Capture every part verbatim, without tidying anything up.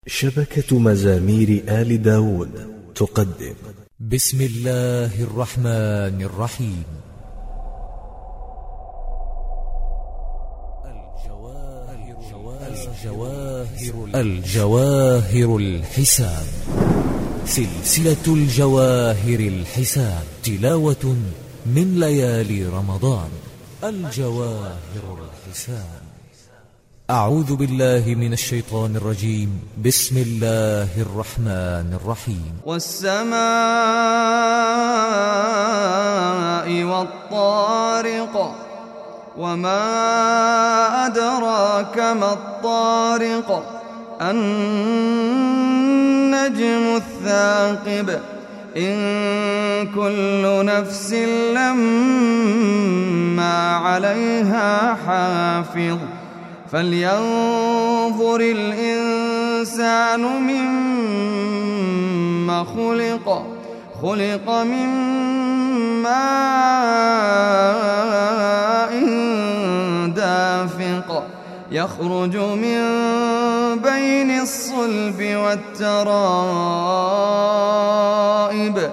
شبكة مزامير آل داود تقدم بسم الله الرحمن الرحيم. الجواهر, الجواهر الحسان، سلسلة الجواهر الحسان، تلاوة من ليالي رمضان. الجواهر الحسان. أعوذ بالله من الشيطان الرجيم. بسم الله الرحمن الرحيم. والسماء والطارق، وما أدراك ما الطارق، النجم الثاقب، إن كل نفس لما عليها حافظ، فلينظر الإنسان مما خلق خلق من ماء دافق، يخرج من بين الصلب والترائب،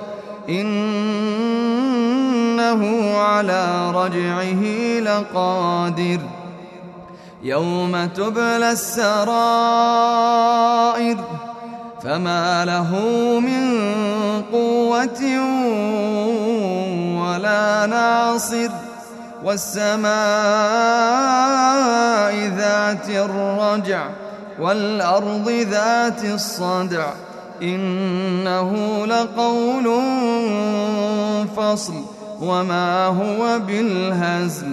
إنه على رجعه لقادر، يوم تبلى السرائر، فما له من قوة ولا ناصر، والسماء ذات الرجع، والأرض ذات الصدع، إنه لقول فصل، وما هو بالهزل،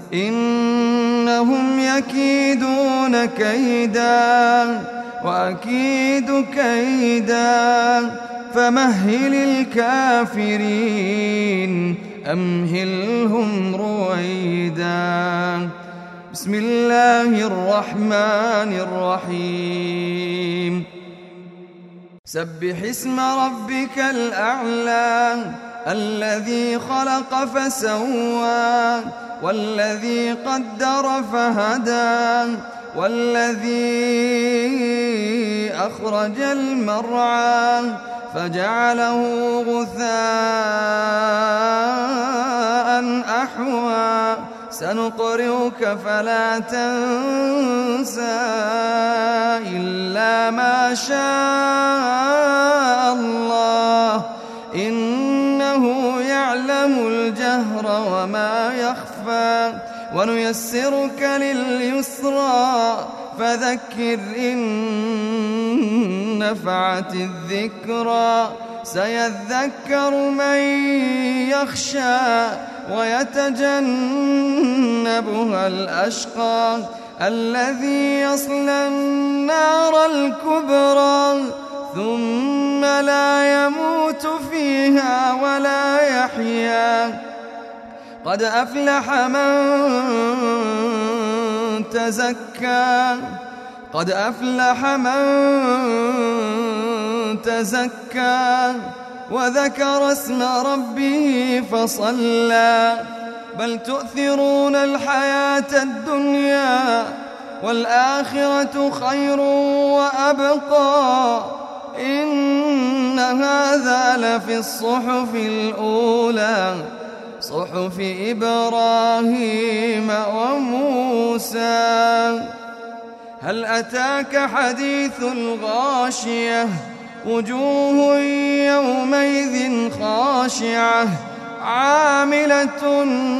إنهم يكيدون كيدا وأكيد كيدا، فمهل الكافرين أمهلهم رويدا. بسم الله الرحمن الرحيم. سبح اسم ربك الأعلى، الذي خلق فسوى، والذي قدر فهدى، والذي أخرج المرعى فجعله غثاء أحوى، سنقرئك فلا تنسى إلا ما شاء الله، إنه يعلم الجهر وما يخفى، ونيسرك لليسرى، فذكر إن نفعت الذكرى، سيذكر من يخشى ويتجنبها الأشقى، الذي يصلى النار الكبرى، ثم لا يموت فيها ولا يحيا، قد أفلح من تزكى قد أفلح من تزكى وذكر اسم ربه فصلى، بل تؤثرون الحياة الدنيا، والآخرة خير وأبقى، إن هذا لفي الصحف الأولى، صحف إبراهيم وموسى. هل أتاك حديث الغاشية، وجوه يومئذ خاشعة، عاملة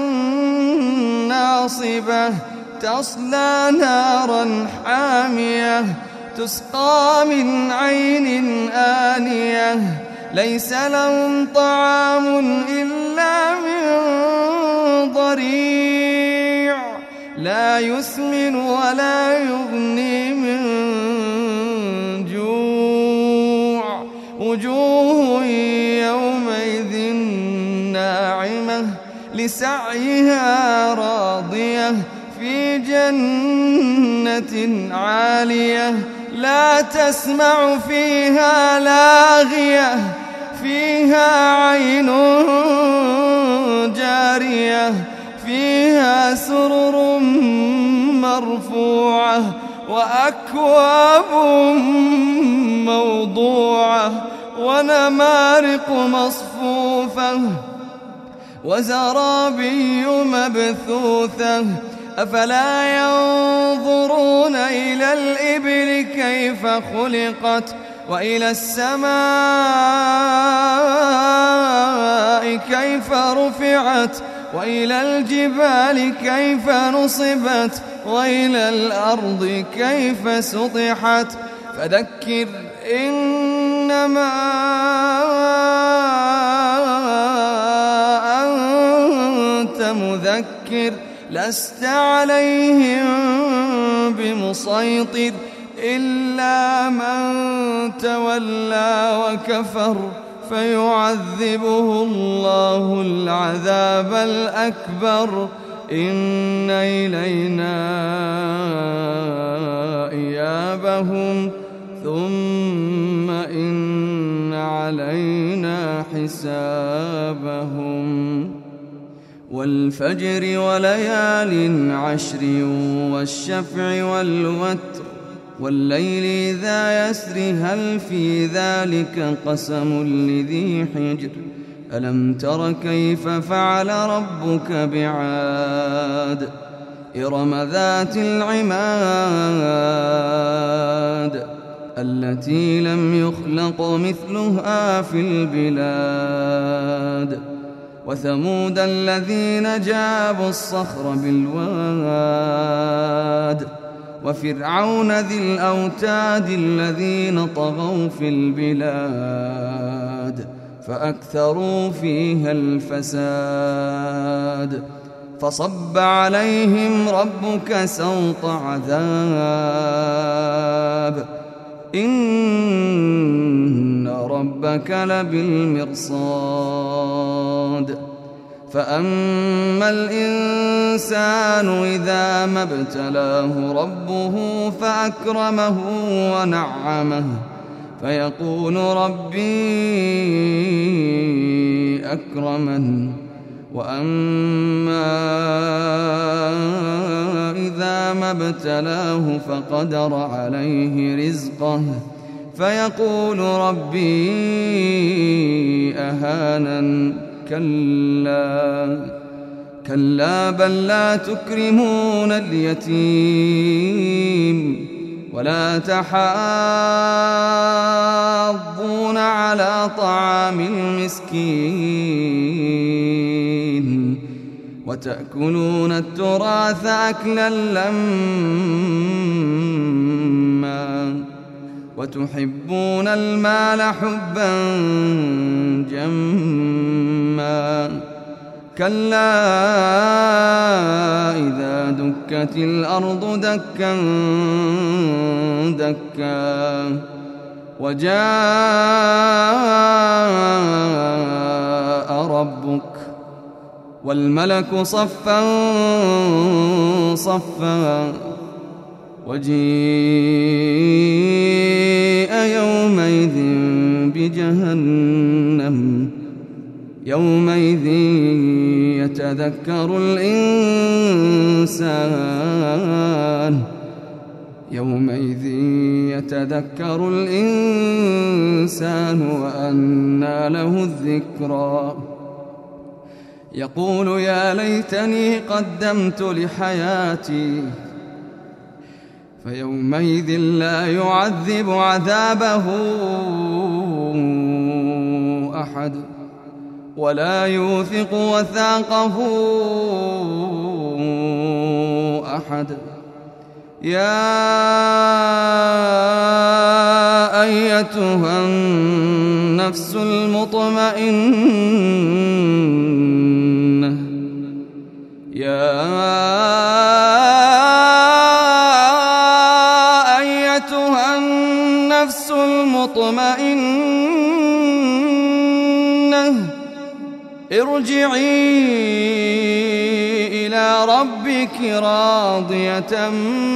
ناصبة، تصلى نارا حامية، تسقى من عين آنية، ليس لهم طعام إلا من ضريع، لا يسمن ولا يغني من جوع، وجوه يومئذ ناعمة، لسعيها راضية، في جنة عالية، لا تسمع فيها لاغية، فيها عين جارية، فيها سرر مرفوعة وأكواب موضوعة ونمارق مصفوفة وزرابي مبثوثة أفلا ينظرون إلى الإبل كيف خلقت وإلى السماء كيف رفعت وإلى الجبال كيف نصبت وإلى الأرض كيف سطحت فذكر إنما أنت مذكر لست عليهم بمسيطر إلا من تولى وكفر فيعذبه الله العذاب الأكبر إن إلينا إيابهم ثم إن علينا حسابهم والفجر وليال عشر والشفع والوتر والليل إذا يسر هل في ذلك قسم لذي حجر ألم تر كيف فعل ربك بعاد إرم ذات العماد التي لم يخلق مثلها في البلاد وثمود الذين جابوا الصخر بالواد وفرعون ذي الأوتاد الذين طغوا في البلاد فأكثروا فيها الفساد فصب عليهم ربك سوط عذاب إن ربك لبالمرصاد فأما الإنسان إذا ما ابتلاه ربه فأكرمه ونعمه فيقول ربي أكرمن وأما إذا ما ابتلاه فقدر عليه رزقه فيقول ربي أهانن كلا كلا بل لا تكرمون اليتيم ولا تحاضون على طعام المسكين وتأكلون التراث أكلا لما وتحبون المال حبا جما كلا إذا دكت الأرض دكا دكا وجاء ربك والملك صفا صفا وجيء يومئذ بجهنم يومئذ يتذكر الإنسان يومئذ يتذكر الإنسان وأنى له الذكرى يقول يا ليتني قدمت لحياتي فيومئذ لا يعذب عذابه أحد ولا يوثق وثاقه أحد يا أيتها النفس المطمئنة يا أيتها النفس المطمئنة ارجعي إلى ربك راضية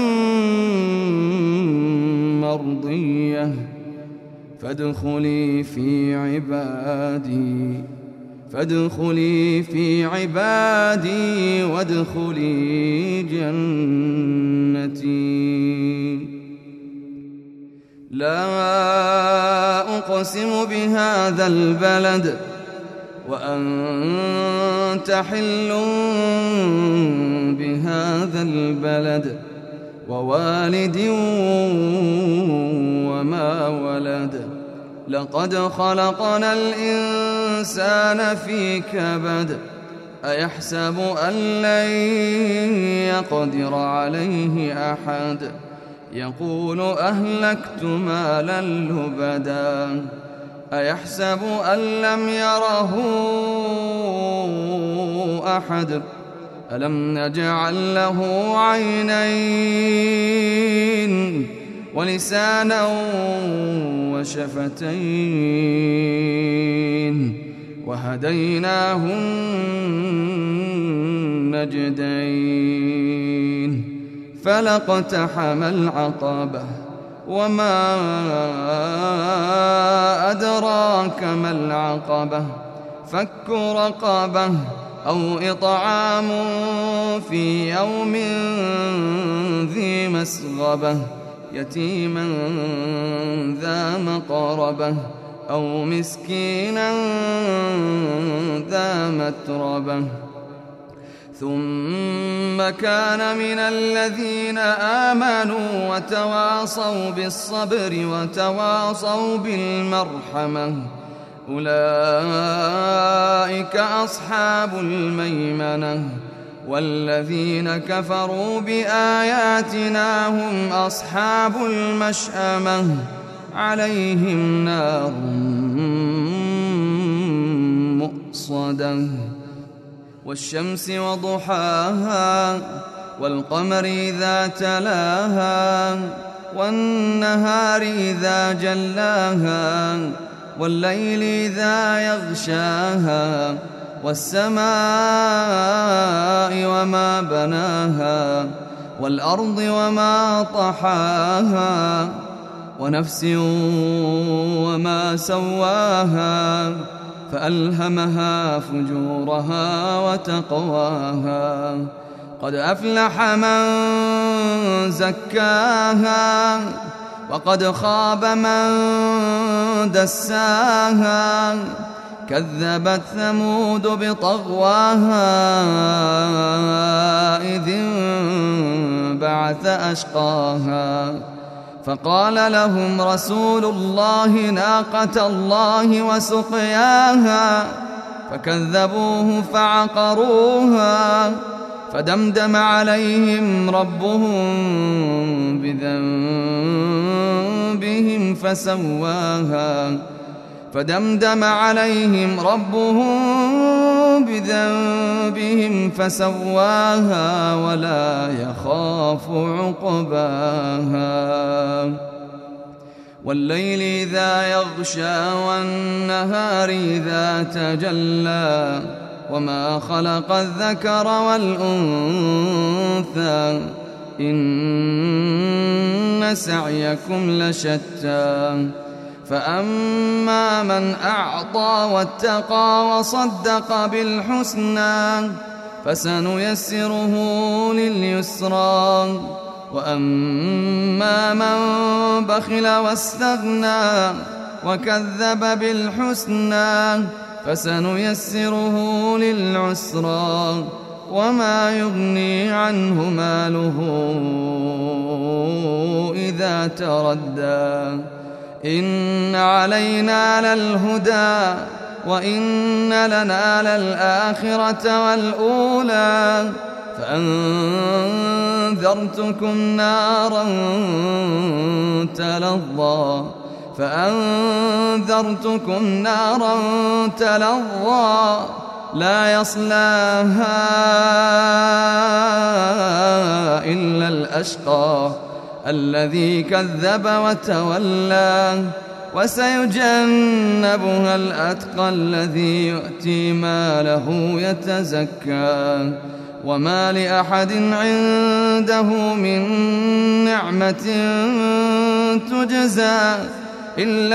مرضية فادخلي في عبادي فادخلي في عبادي وادخلي جنتي لا أقسم بهذا البلد وأنت حل بهذا البلد ووالد وما ولد لقد خلقنا الإنسان في كبد أيحسب أن لن يقدر عليه أحد يقول أهلكت مالا لبدا أيحسب أن لم يره أحد ألم نجعل له عينين ولسانا وشفتين وهديناه النجدين فلاقتحم العقبة وما أدراك ما العقبة فك رقبة أو إطعام في يوم ذي مسغبة يتيما ذا مقربة أو مسكينا ذا متربة ثم كان من الذين آمنوا وتواصوا بالصبر وتواصوا بالمرحمة أولئك أصحاب الميمنة والذين كفروا بآياتنا هم أصحاب المشأمة عليهم نار مؤصدة والشمس وضحاها والقمر إذا تلاها والنهار إذا جلاها والليل إذا يغشاها والسماء وما بناها والأرض وما طحاها ونفس وما سواها فألهمها فجورها وتقواها قد أفلح من زكاها وقد خاب من دساها كذبت ثمود بطغواها إذ انبعث أشقاها فقال لهم رسول الله ناقة الله وسقياها فكذبوه فعقروها فدمدم عليهم ربهم بذنبهم فسواها فدمدم عليهم ربهم بذنبهم فسواها ولا يخاف عقباها والليل إذا يغشى والنهار إذا تجلى وما خلق الذكر والأنثى إن سعيكم لشتى فأما من أعطى واتقى وصدق بالحسنى فسنيسره لليسرى وأما من بخل واستغنى وكذب بالحسنى فسنيسره للعسرى وما يغني عنه ماله إذا تردى إن علينا للهدى وإن لنا للآخرة والأولى فأنذرتكم نارا تلظى فأنذرتكم نارا تلظى لا يصلاها إلا الأشقى الذي كذب وتولى وسيجنبها الأتقى الذي يؤتي ماله يتزكى وما لأحد عنده من نعمة تجزى إلا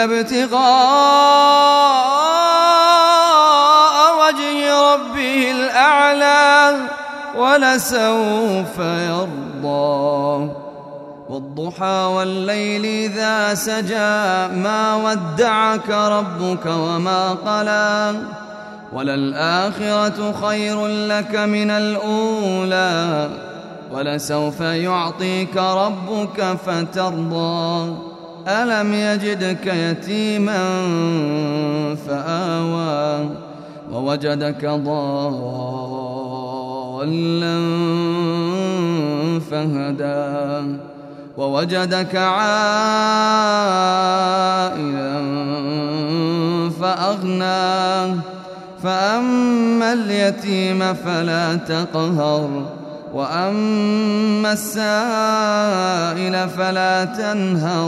ابتغاء وجه ربه الأعلى ولسوف يرضى والضحى والليل إذا سجى ما ودعك ربك وما قلى وللآخرة خير لك من الأولى ولسوف يعطيك ربك فترضى ألم يجدك يتيما فآوى ووجدك ضالا فهدى ووجدك عائلا فأغنى فأما اليتيم فلا تقهر وأما السائل فلا تنهر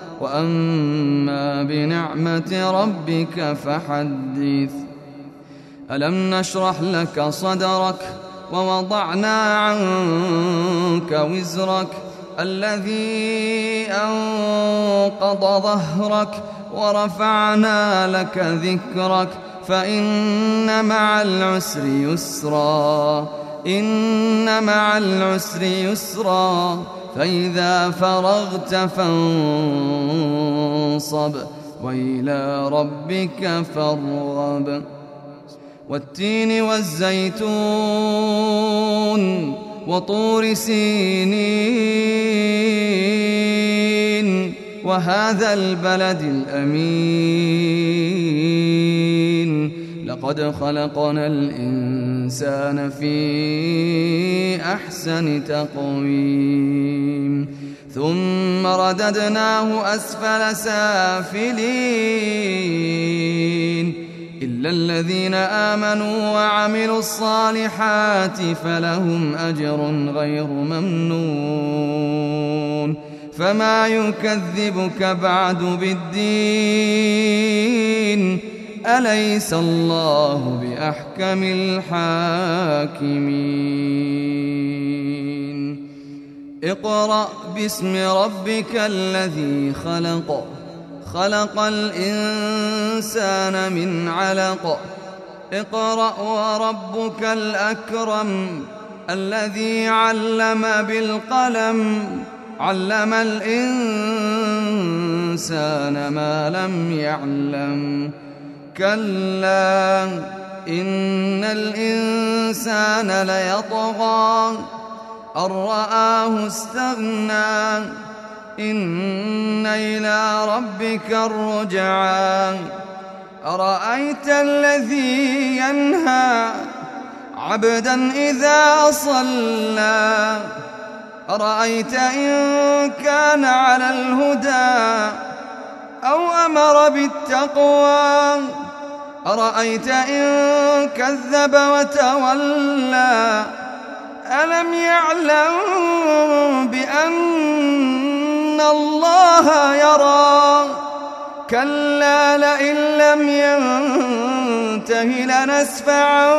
وأما بنعمة ربك فحدث ألم نشرح لك صدرك ووضعنا عنك وزرك الذي أنقض ظهرك ورفعنا لك ذكرك فإن مع العسر يسرا إن مع العسر يسرا فإذا فرغت فانصب وإلى ربك فارغب والتين والزيتون وطور سينين وهذا البلد الأمين لقد خلقنا الإنسان في أحسن تقويم ثم رددناه أسفل سافلين إلا الذين آمنوا وعملوا الصالحات فلهم أجر غير ممنون فما يكذبك بعد بالدين أليس الله بأحكم الحاكمين اقرأ باسم ربك الذي خلق خلق الإنسان من علق اقرأ وربك الأكرم الذي علم بالقلم علم الإنسان ما لم يعلم كلا إن الإنسان ليطغى أن رآه استغنى إن إلى ربك الرجعى أرأيت الذي ينهى عبدا إذا صلى أرأيت إن كان على الهدى أو أمر بالتقوى أرأيت إن كذب وتولى ألم يعلم بأن الله يرى كلا لئن لم ينته لنسفعا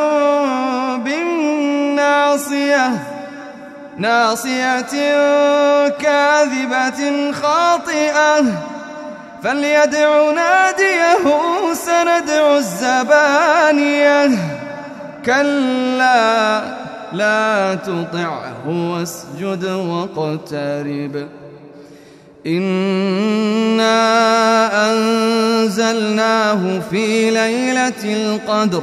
بالناصية ناصية كاذبة خاطئة فليدع ناديه سندع الزبانية كلا لا تطعه واسجد واقترب إنا أنزلناه في ليلة القدر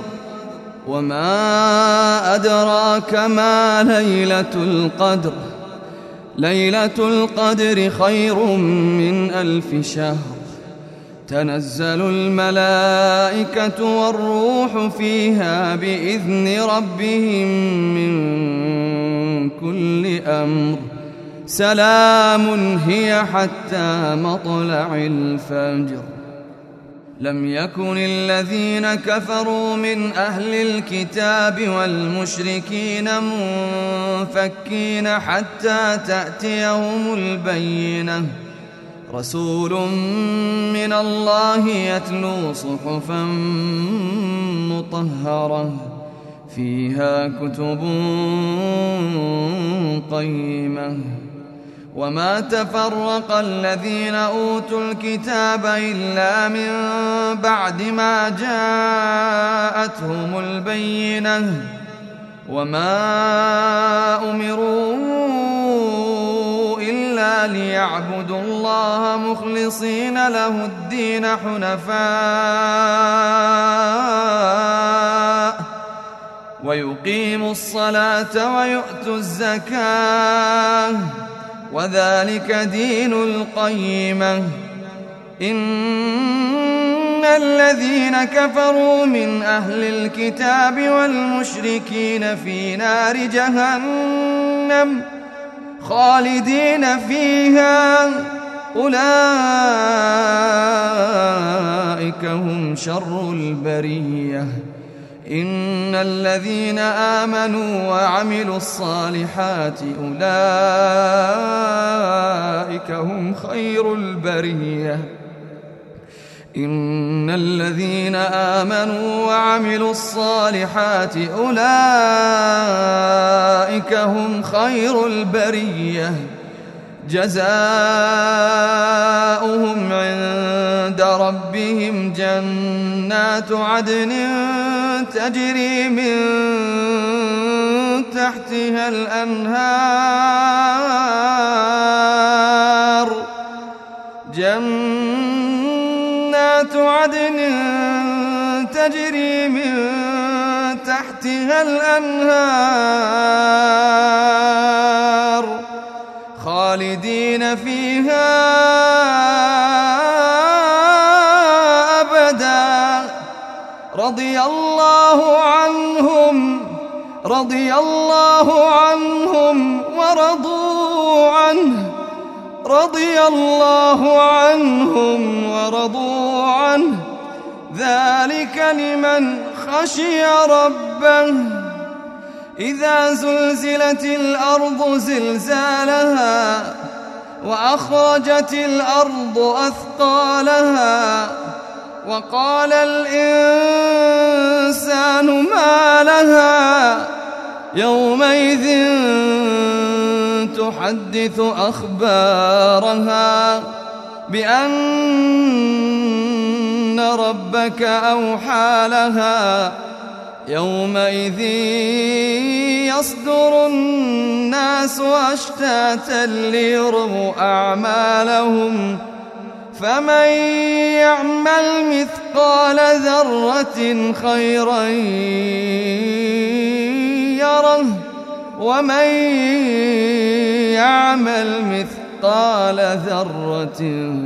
وما أدراك ما ليلة القدر ليلة القدر خير من ألف شهر تنزل الملائكة والروح فيها بإذن ربهم من كل أمر سلام هي حتى مطلع الفجر لم يكن الذين كفروا من أهل الكتاب والمشركين منفكين حتى تأتيهم البينة رسول من الله يتلو صحفا مطهرة فيها كتب قيمة وما تفرق الذين أوتوا الكتاب إلا من بعد ما جاءتهم البينة وما أمروا إلا إلا ليعبدوا الله مخلصين له الدين حنفاء ويقيموا الصلاة ويؤتوا الزكاة وذلك دين القيمة. إن الذين كفروا من أهل الكتاب والمشركين في نار جهنم خالدين فيها أولئك هم شر البرية. إن الذين آمنوا وعملوا الصالحات أولئك هم خير البرية. إن الذين آمنوا وعملوا الصالحات أولئك هم خير البرية. جزاؤهم عند ربهم جنات عدن تجري من تحتها الأنهار جنات عدن تجري من تحتها الأنهار خالدين فيها أبدا رضي الله عنهم رضي الله عنهم ورضوا عنه رضي الله عنهم ورضوا عنه ذلك لمن خشي ربه. إذا زلزلت الأرض زلزالها وأخرجت الأرض أثقالها وقال الإنسان ما لها يومئذ تحدث أخبارها بأن ربك أوحى لها يومئذ يصدر الناس أشتاتا ليروا أعمالهم فمن يعمل مثقال ذرة خيرا يره ومن يعمل مثقال ذرة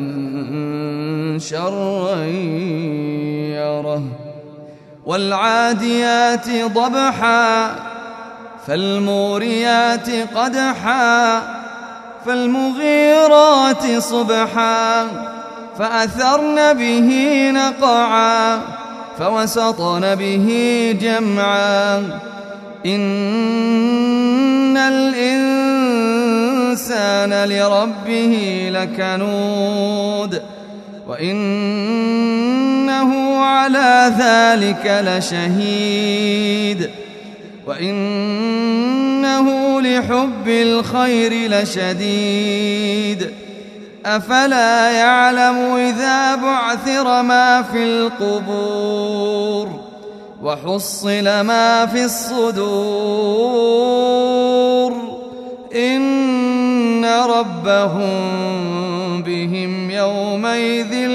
شرا يره. والعاديات ضبحا فالموريات قدحا فالمغيرات صبحا فأثرن به نقعا فوسطن به جمعا. إن الإنسان لربه لكنود وإنه على ذلك لشهيد وإنه لحب الخير لشديد. أفلا يعلم إذا بعثر ما في القبور وحصل ما في الصدور إن ربهم بهم يومئذ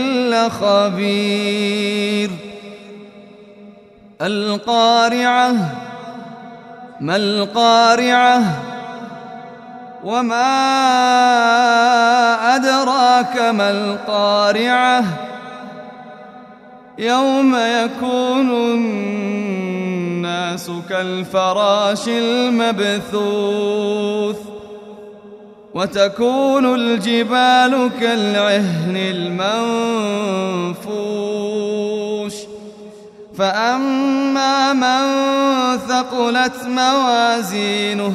لخبير. القارعة ما القارعة وما أدراك ما القارعة يوم يكون الناس كالفراش المبثوث وتكون الجبال كالعهن المنفوش. فأما من ثقلت موازينه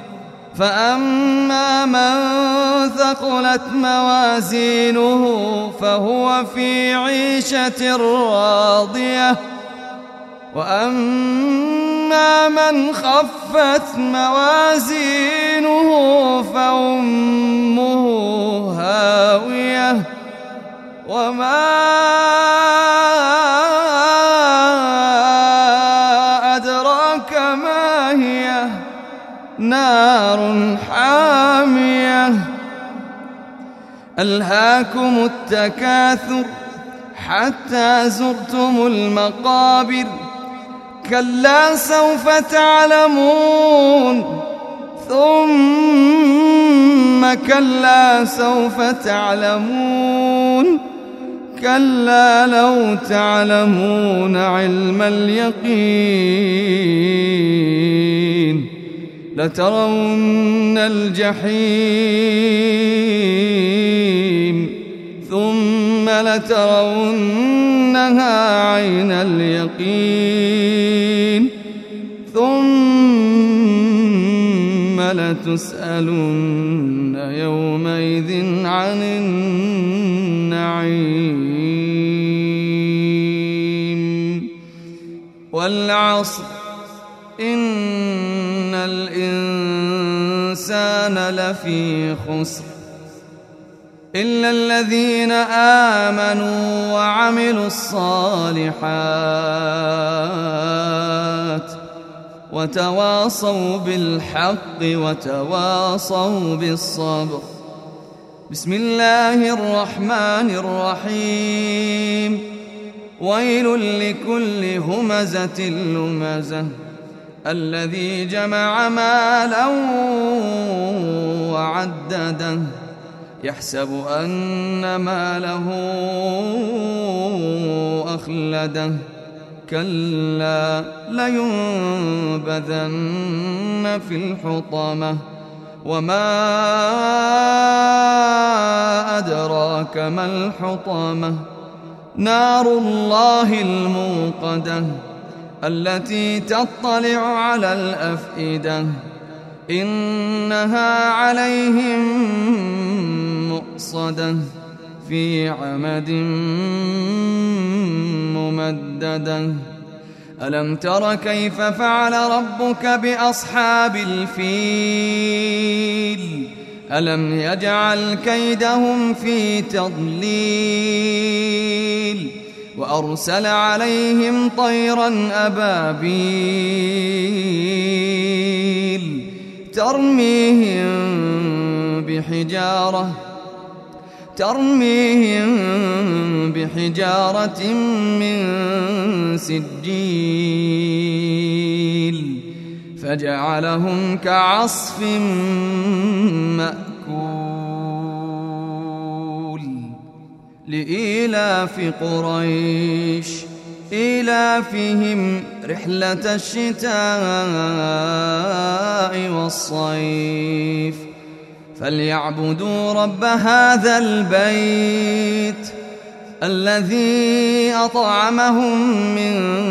فأما من ثقلت موازينه فهو في عيشة راضية وأما من خفت موازينه فأمه هاوية وما أدراك ما هي نار حامية ألهاكم التكاثر حتى زرتم المقابر كلا سوف تعلمون ثم كلا سوف تعلمون كلا لو تعلمون علم اليقين لترون الجحيم ثم لترونها عين اليقين ثم لتسألن يومئذ عن النعيم والعصر إن الإنسان لفي خسر إلا الذين آمنوا وعملوا الصالحات وتواصوا بالحق وتواصوا بالصبر. بسم الله الرحمن الرحيم. ويل لكل همزة لمزة الذي جمع مالا وعدده يحسب أن ماله أخلده كلا لينبذن في الحطمة وما أدراك ما الحطمة نار الله الموقدة التي تطلع على الأفئدة إنها عليهم مؤصدة في عمد ممددة. ألم تر كيف فعل ربك بأصحاب الفيل ألم يجعل كيدهم في تضليل وأرسل عليهم طيرا أبابيل ترميهم بحجارة ترميهم بحجارة من سجيل فجعلهم كعصف مأكول. لإيلاف قريش إيلافهم رحلة الشتاء والصيف فليعبدوا رب هذا البيت الذي أطعمهم من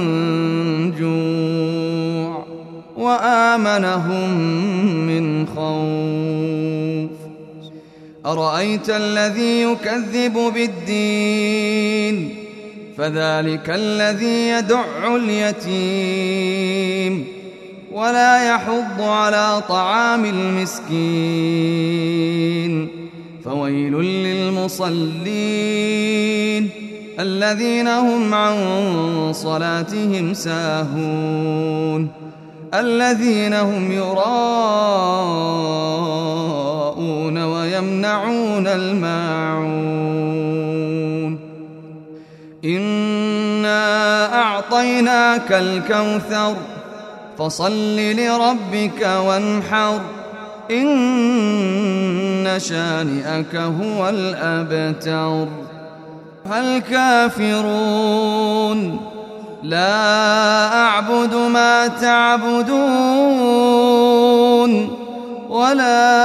جوع وآمنهم من خوف. أرأيت الذي يكذب بالدين فذلك الذي يدع اليتيم ولا يحض على طعام المسكين فويل للمصلين الذين هم عن صلاتهم ساهون الذين هم يراءون ويمنعون الماعون. إنا أعطيناك الكوثر فصل لربك وانحر إن شانئك هو الأبتر. الكافرون لا أعبد ما تعبدون ولا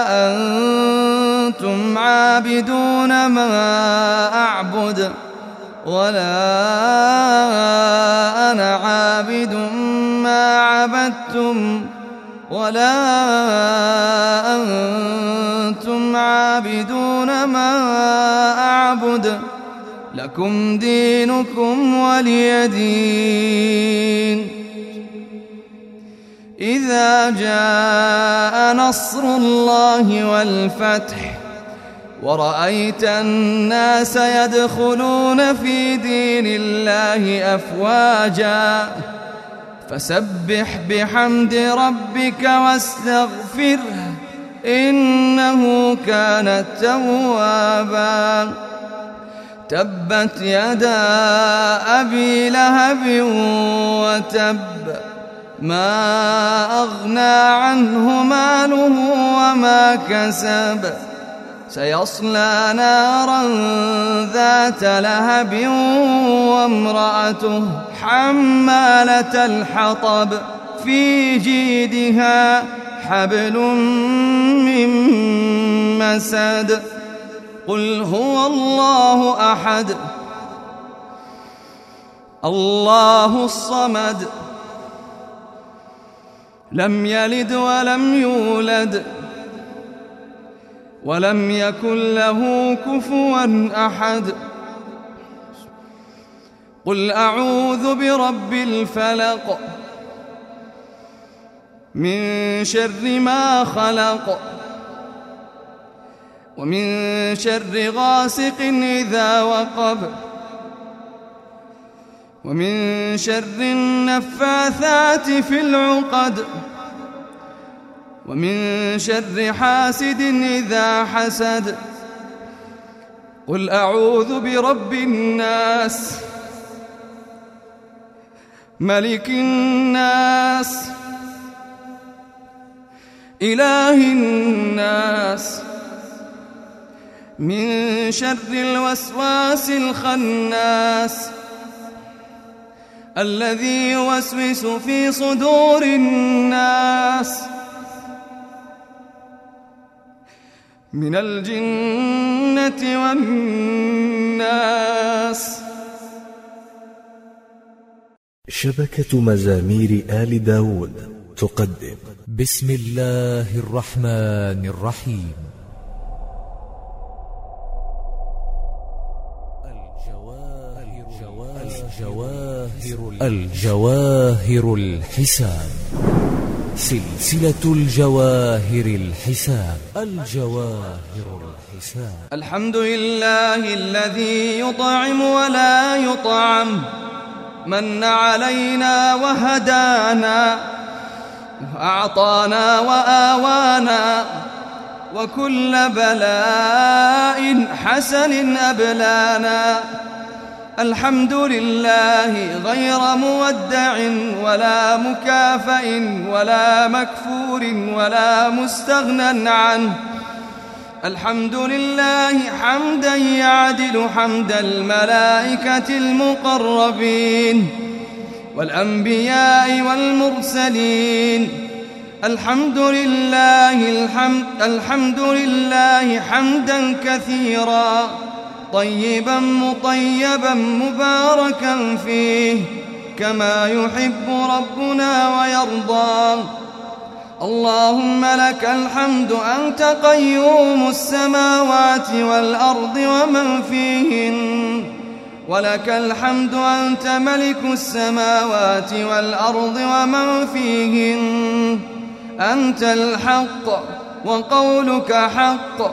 أنتم عابدون ما أعبد ولا أنا عابد ما عبدتم ولا أنتم عابدون ما أعبد لكم دينكم ولي دين. إذا جاء نصر الله والفتح ورأيت الناس يدخلون في دين الله أفواجا فسبح بحمد ربك واستغفره إنه كان توابا. تبت يدا أبي لهب وتب، ما أغنى عنه ماله وما كسب، سيصلى نارا ذات لهب وامرأته حمالة الحطب في جيدها حبل من مسد. قل هو الله أحد الله الصمد، لم يلد ولم يولد ولم يكن له كفوا أحد. قل أعوذ برب الفلق من شر ما خلق، ومن شر غاسق إذا وقب، ومن شر النفاثات في العقد، ومن شر حاسد إذا حسد. قل أعوذ برب الناس ملك الناس إله الناس من شر الوسواس الخناس الذي يوسوس في صدور الناس من الجنة والناس. شبكة مزامير آل داود تقدم بسم الله الرحمن الرحيم. الجواهر, الجواهر الحسان، سلسلة الجواهر الحسان. الجواهر الحسان. الحمد لله الذي يطعم ولا يطعم، من علينا وهدانا، وأعطانا وآوانا، وكل بلاء حسن أبلانا. الحمد لله غير مودع ولا مكافئ ولا مكفور ولا مستغنى عنه. الحمد لله حمدا يعدل حمد الملائكة المقربين والأنبياء والمرسلين. الحمد لله الحمد, الحمد لله حمدا كثيرا طيبا مطيبا مباركا فيه كما يحب ربنا ويرضى. اللهم لك الحمد أنت قيوم السماوات والأرض ومن فيهن، ولك الحمد أنت ملك السماوات والأرض ومن فيهن. أنت الحق وقولك حق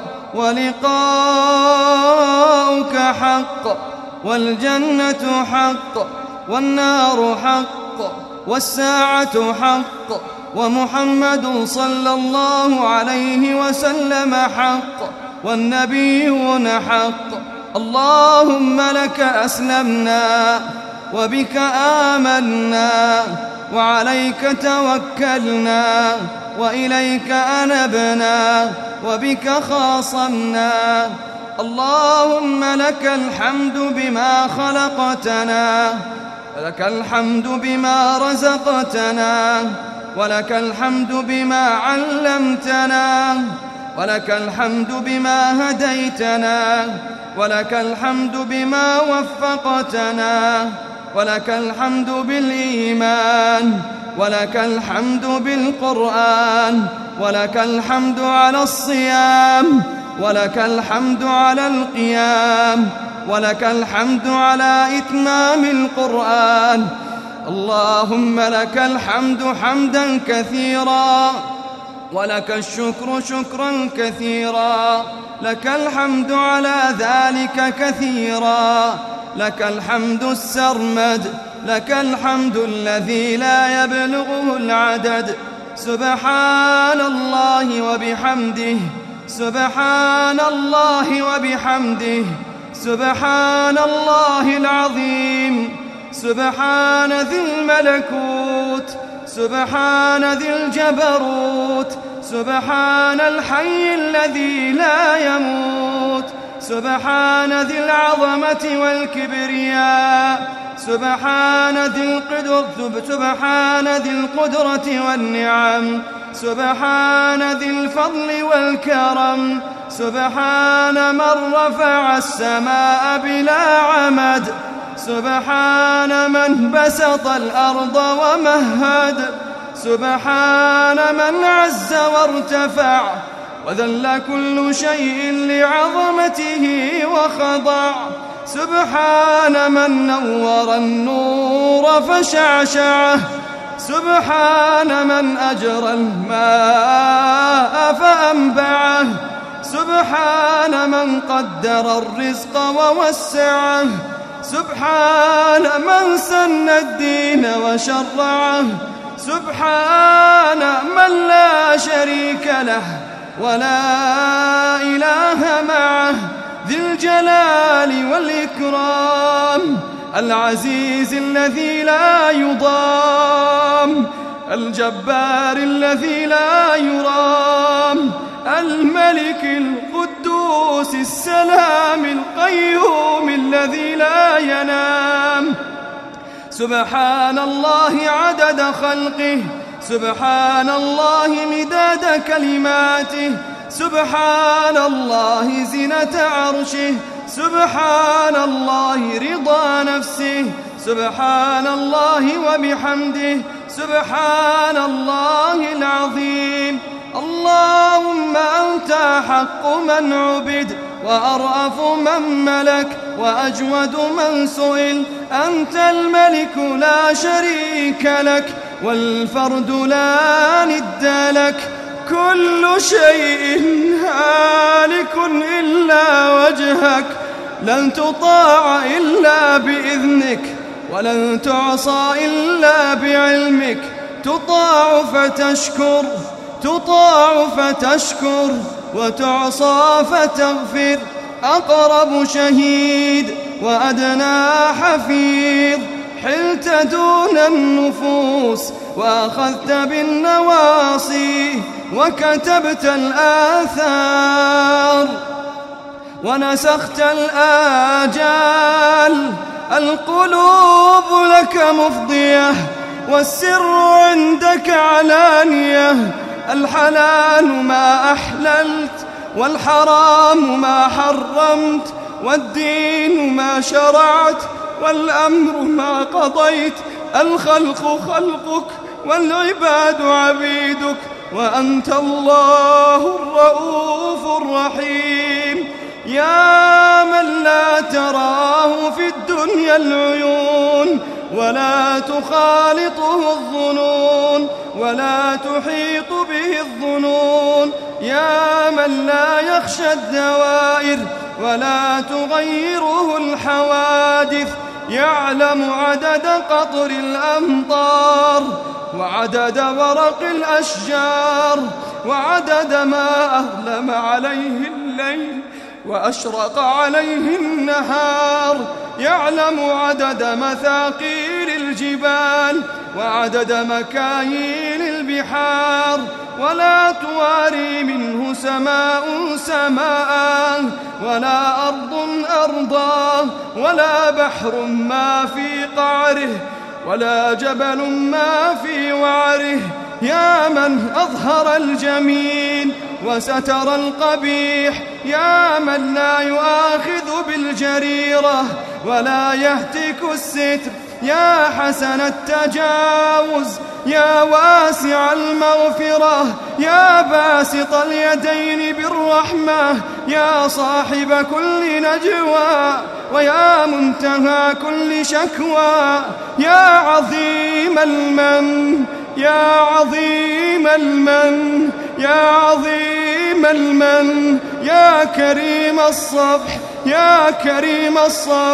ولقاؤك حق، والجنة حق والنار حق والساعة حق، ومحمد صلى الله عليه وسلم حق، والنبيون حق. اللهم لك أسلمنا وبك آمنا وعليك توكلنا وإليك أنبنا وبك خاصمنا. اللهم لك الحمد بما خلقتنا، ولك الحمد بما رزقتنا، ولك الحمد بما علمتنا، ولك الحمد بما هديتنا، ولك الحمد بما وفقتنا، ولك الحمد بالإيمان، ولك الحمد بالقرآن، ولك الحمد على الصيام، ولك الحمد على القيام، ولك الحمد على إتمام القرآن. اللهم لك الحمد حمدا كثيرا، ولك الشكر شكرا كثيرا. لك الحمد على ذلك كثيرا. لك الحمد السرمد، لك الحمد الذي لا يبلغه العدد. سبحان الله وبحمده سبحان الله وبحمده سبحان الله العظيم سبحان ذي الملكوت سبحان ذي الجبروت سبحان الحي الذي لا يموت سبحان ذي العظمة والكبرياء سبحان ذي القدر سبحان ذي القدرة والنعم سبحان ذي الفضل والكرم سبحان من رفع السماء بلا عمد سبحان من بسط الأرض ومهد سبحان من عز وارتفع وذل كل شيء لعظمته وخضع سبحان من نور النور فشعشعه سبحان من أجرى الماء فأنبعه سبحان من قدر الرزق ووسعه سبحان من سن الدين وشرعه سبحان من لا شريك له ولا إله معه ذي الجلال والإكرام العزيز الذي لا يضام الجبار الذي لا يرام الملك القدوس السلام القيوم الذي لا ينام سبحان الله عدد خلقه سبحان الله مداد كلماته سبحان الله زنة عرشه سبحان الله رضا نفسه سبحان الله وبحمده سبحان الله العظيم اللهم أنت حق من عبد وأرأف من ملك وأجود من سئل أنت الملك لا شريك لك والفرد لا ند لك كل شيء هالك إلا وجهك لن تطاع إلا بإذنك ولن تعصى إلا بعلمك تطاع فتشكر تطاع فتشكر وتعصى فتغفر أقرب شهيد وأدنى حفيظ حلت دون النفوس وأخذت بالنواصي وكتبت الآثار ونسخت الآجال القلوب لك مفضية والسر عندك علانية الحلال ما أحللت والحرام ما حرمت والدين ما شرعت والأمر ما قضيت الخلق خلقك والعباد عبيدك وأنت الله الرؤوف الرحيم يا من لا تراه في الدنيا العيون ولا تخالطه الظنون ولا تحيط به الظنون يا من لا يخشى الدوائر ولا تغيره الحوادث يعلم عدد قطر الأمطار وعدد ورق الأشجار وعدد ما أظلم عليه الليل وأشرق عليه النهار يعلم عدد مثاقيل الجبال وعدد مكاييل البحار ولا تواري منه سماء سماء ولا أرض أرضا ولا بحر ما في قعره ولا جبل ما في وعره يا من أظهر الجميل وستر القبيح يا من لا يؤاخذ بالجريرة ولا يهتك الستر يا حسن التجاوز يا واسع المغفرة يا باسط اليدين بالرحمة يا صاحب كل نجوى ويا منتهى كل شكوى يا عظيم المن يا عظيم المن يا عظيم المن يا كريم الصفح يا كريم الصفح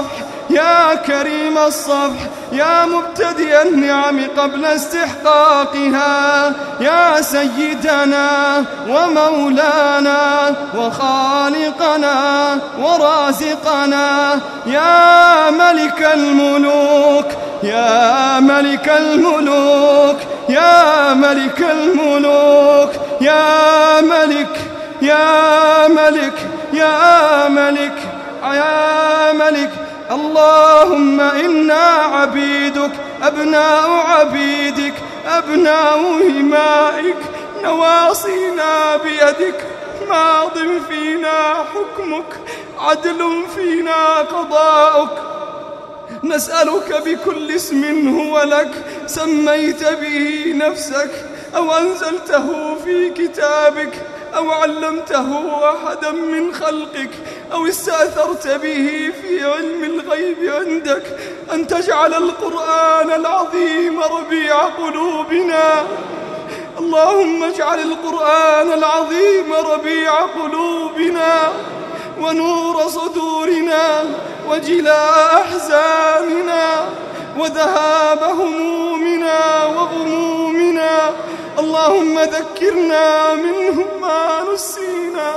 يا كريم الصفح، يا مبتدئ النعم قبل استحقاقها، يا سيدنا ومولانا وخالقنا ورازقنا، يا ملك الملوك، يا ملك الملوك، يا ملك الملوك، يا ملك يا ملك يا ملك يا ملك. اللهم إنا عبيدك، أبناء عبيدك، أبناء إمائك، نواصينا بيدك، ماض فينا حكمك، عدل فينا قضاؤك. نسألك بكل اسم هو لك سميت به نفسك أو أنزلته في كتابك أو علمته أحدا من خلقك أو استأثرت به في علم الغيب عندك، أن تجعل القرآن العظيم ربيع قلوبنا. اللهم اجعل القرآن العظيم ربيع قلوبنا ونور صدورنا وجلاء أحزاننا وذهاب همومنا وغمومنا. اللهم ذكرنا منه ما نسينا،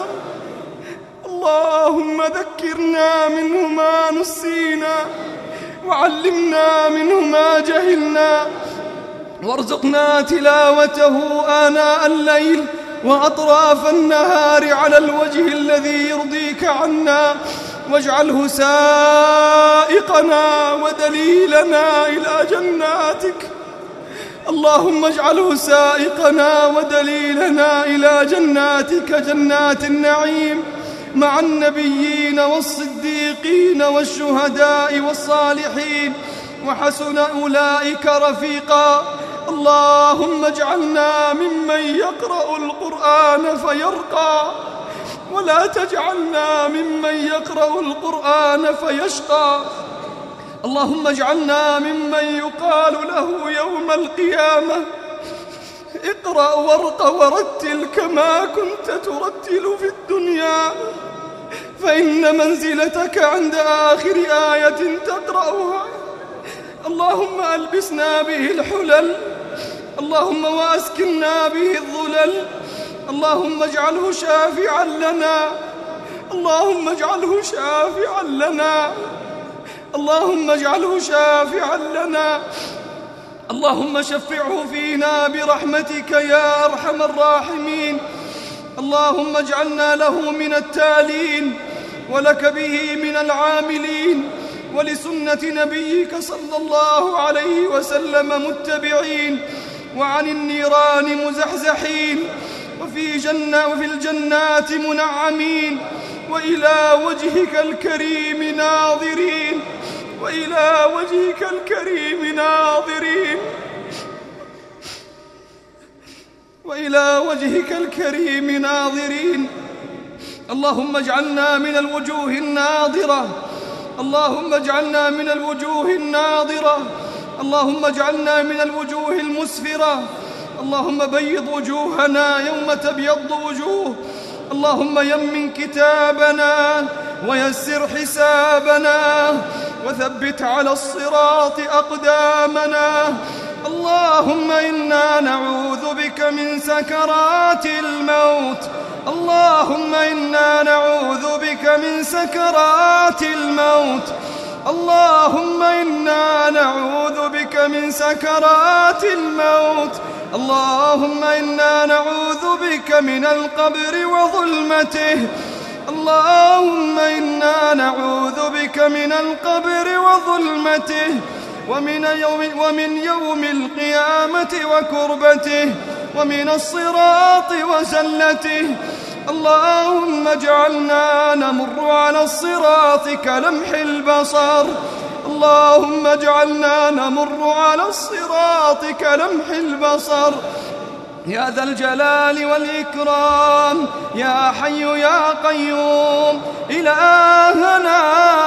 اللهم ذكرنا منه ما نسينا، وعلمنا منه ما جهلنا، وارزقنا تلاوته آناء الليل وأطراف النهار على الوجه الذي يرضيك عنا، واجعله سائقنا ودليلنا إلى جناتك. اللهم اجعله سائقنا ودليلنا إلى جناتك، جنات النعيم مع النبيين والصديقين والشهداء والصالحين، وحسن أولئك رفيقا. اللهم اجعلنا ممن يقرأ القرآن فيرقى، ولا تجعلنا ممن يقرأ القرآن فيشقى. اللهم اجعلنا ممن يقال له يوم القيامة اقرأ وارق ورتل كما كنت ترتل في الدنيا، فإن منزلتك عند آخر آية تقرأها. اللهم ألبسنا به الحلل، اللهم وأسكننا به الظلل. اللهم اجعله شافعا لنا، اللهم اجعله شافعا لنا، اللهم اجعله شافعا لنا. اللهم شفعه فينا برحمتك يا أرحم الراحمين. اللهم اجعلنا له من التالين، ولك به من العاملين، ولسنة نبيك صلى الله عليه وسلم متبعين، وعن النيران مزحزحين، وفي جنة وفي الجنات منعمين، وإلى وجهك الكريم ناظرين، وإلى وجهك الكريم ناظرين، وإلى وجهك الكريم ناظرين. اللهم اجعلنا من الوجوه الناظرة، اللهم اجعلنا من الوجوه الناظرة، اللهم اجعلنا من الوجوه المسفرة. اللهم بيض وجوهنا يوم تبيض وجوه. اللهم يمن كتابنا ويسر حسابنا وثبت على الصراط أقدامنا. اللهم إنا نعوذ بك من سكرات الموت، اللهم إنا نعوذ بك من سكرات الموت، اللهم إنا نعوذ بك من سكرات الموت، اللهم إنا نعوذ بك من القبر وظلمته، اللهم إنا نعوذ بك من القبر وظلمته ومن يوم, ومن يوم القيامة وكربته ومن الصراط وزلته. اللهم اجعلنا نمر على الصراط كلمح البصر، اللهم اجعلنا نمر على الصراط كلمح البصر. يا ذا الجلال والإكرام، يا حي يا قيوم، إلهنا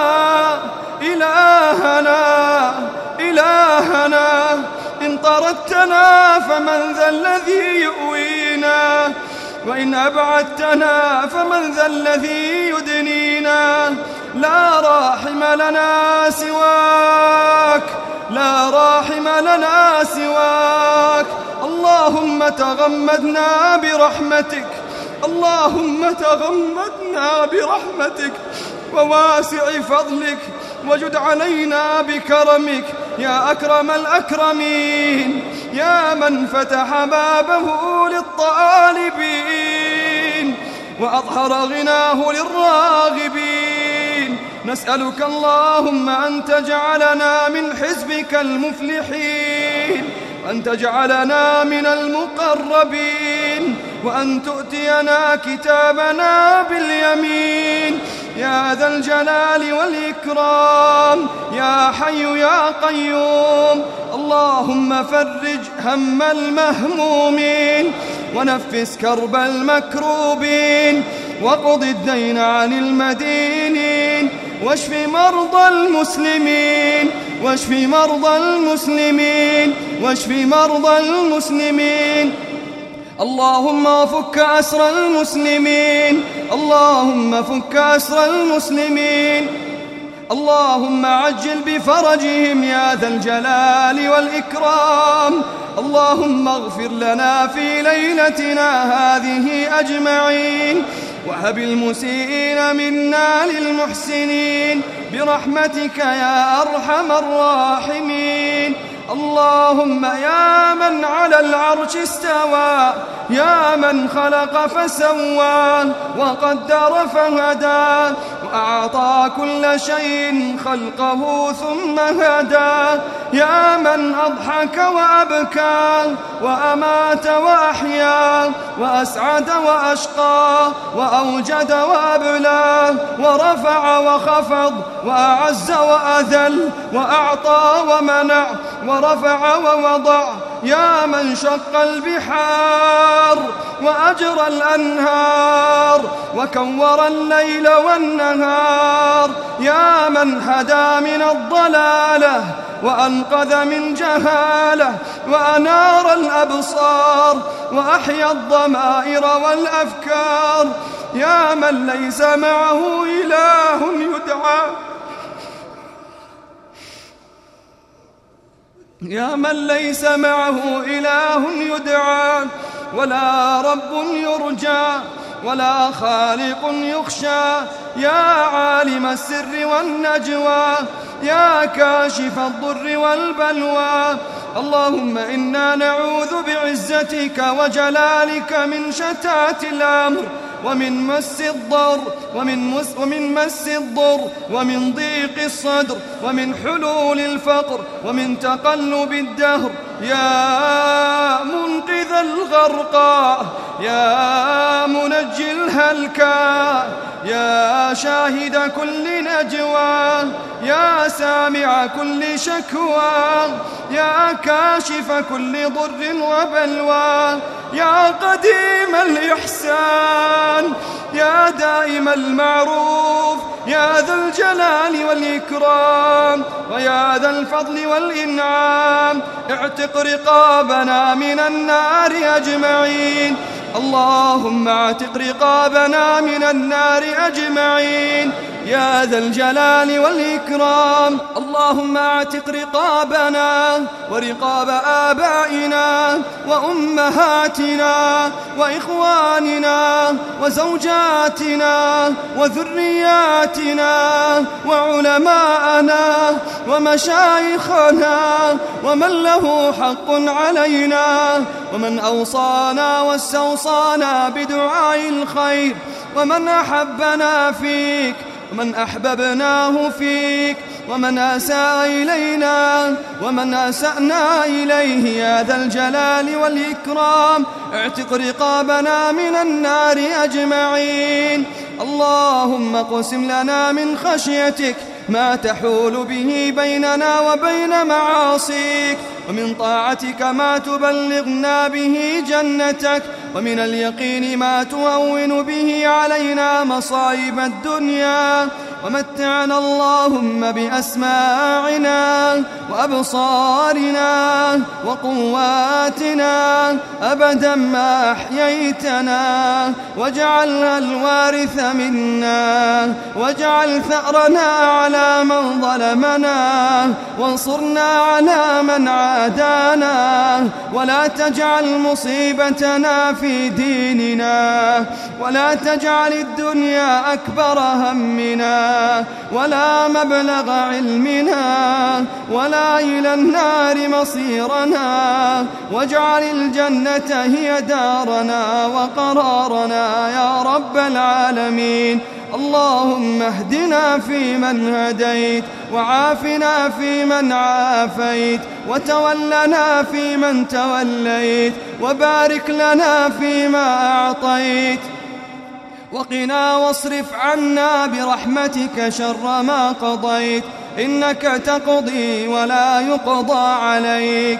إلهنا إلهنا، إن طردتنا فمن ذا الذي يؤوينا، وإن أبعدتنا فمن ذا الذي يدنينا. لا راحم لنا سواك، لا راحم لنا سواك. اللهم تغمدنا برحمتك، اللهم تغمدنا برحمتك وواسع فضلك، وجد علينا بكرمك يا أكرم الأكرمين، يا من فتح بابه للطالبين وأظهر غناه للراغبين. نسألك اللهم أن تجعلنا من حزبك المفلحين، وأن تجعلنا من المقربين، وأن تؤتينا كتابنا باليمين يا ذا الجلال والإكرام، يا حي يا قيوم. اللهم فرج هم المهمومين، ونفس كرب المكروبين، وقض الدين عن المدينين، واشف مرضى المسلمين، واشف مرضى المسلمين، واشف مرضى المسلمين. اللهم فك أسر المسلمين، اللهم فك أسر المسلمين. اللهم عجل بفرجهم يا ذا الجلال والإكرام. اللهم اغفر لنا في ليلتنا هذه أجمعين، وهب المسيئين منا للمحسنين برحمتك يا أرحم الراحمين. اللهم يا من على العرش استوى، يا من خلق فسوى، وقدر فهدى، وأعطى كل شيء خلقه ثم هدى، يا من أضحك وأبكى، وأمات وأحيا، وأسعد وأشقى، وأوجد وأبلى، ورفع وخفض، وأعز وأذل، وأعطى ومنع، ورفع ووضع، يا من شق البحار وأجرى الأنهار، وكور الليل والنهار، يا من هدى من الضلالة، وأنقذ من جهالة، وأنار الأبصار، وأحيا الضمائر والأفكار، يا من ليس معه إله يدعى، يا من ليس معه إله يدعى، ولا رب يرجى، ولا خالق يخشى، يا عالم السر والنجوى، يا كاشف الضر والبلوى. اللهم إنا نعوذ بعزتك وجلالك من شتات الأمر، ومن مس الضر، ومن مس, ومن مس الضر، ومن ضيق الصدر، ومن حلول الفقر، ومن تقلب الدهر، يا منقذ الغرقى، يا منجي الهلكى، يا شاهد كل نجوى، يا سامع كل شكوى، يا كاشف كل ضر وبلوى، يا قديم الإحسان، يا دائم المعروف، يا ذا الجلال والإكرام، ويا ذا الفضل والإنعام، اعتق رقابنا من النار أجمعين. اللهم اعتق رقابنا من النار أجمعين يا ذا الجلال والإكرام. اللهم اعتق رقابنا ورقاب آبائنا وأمهاتنا وإخواننا وزوجاتنا وذرياتنا وعلماءنا ومشايخنا ومن له حق علينا، ومن أوصانا واستوصانا بدعاء الخير، ومن أحبنا فيك ومن أحببناه فيك، ومن أساء إلينا ومن أسأنا إليه يا ذا الجلال والإكرام. اعتق رقابنا من النار أجمعين. اللهم اقسم لنا من خشيتك ما تحول به بيننا وبين معاصيك، ومن طاعتك ما تبلغنا به جنتك، ومن اليقين ما تهون به علينا مصائب الدنيا. ومتعنا اللهم بأسماعنا وأبصارنا وقواتنا أبدا ما أحييتنا، واجعلها الوارث منا، واجعل ثأرنا على من ظلمنا، وانصرنا على من عادانا، ولا تجعل مصيبتنا في ديننا، ولا تجعل الدنيا أكبر همنا ولا مبلغ علمنا ولا إلى النار مصيرنا، واجعل الجنة هي دارنا وقرارنا يا رب العالمين. اللهم اهدنا فيمن هديت، وعافنا فيمن عافيت، وتولنا فيمن توليت، وبارك لنا فيما أعطيت، وقنا واصرف عنا برحمتك شر ما قضيت، إنك تقضي ولا يقضى عليك،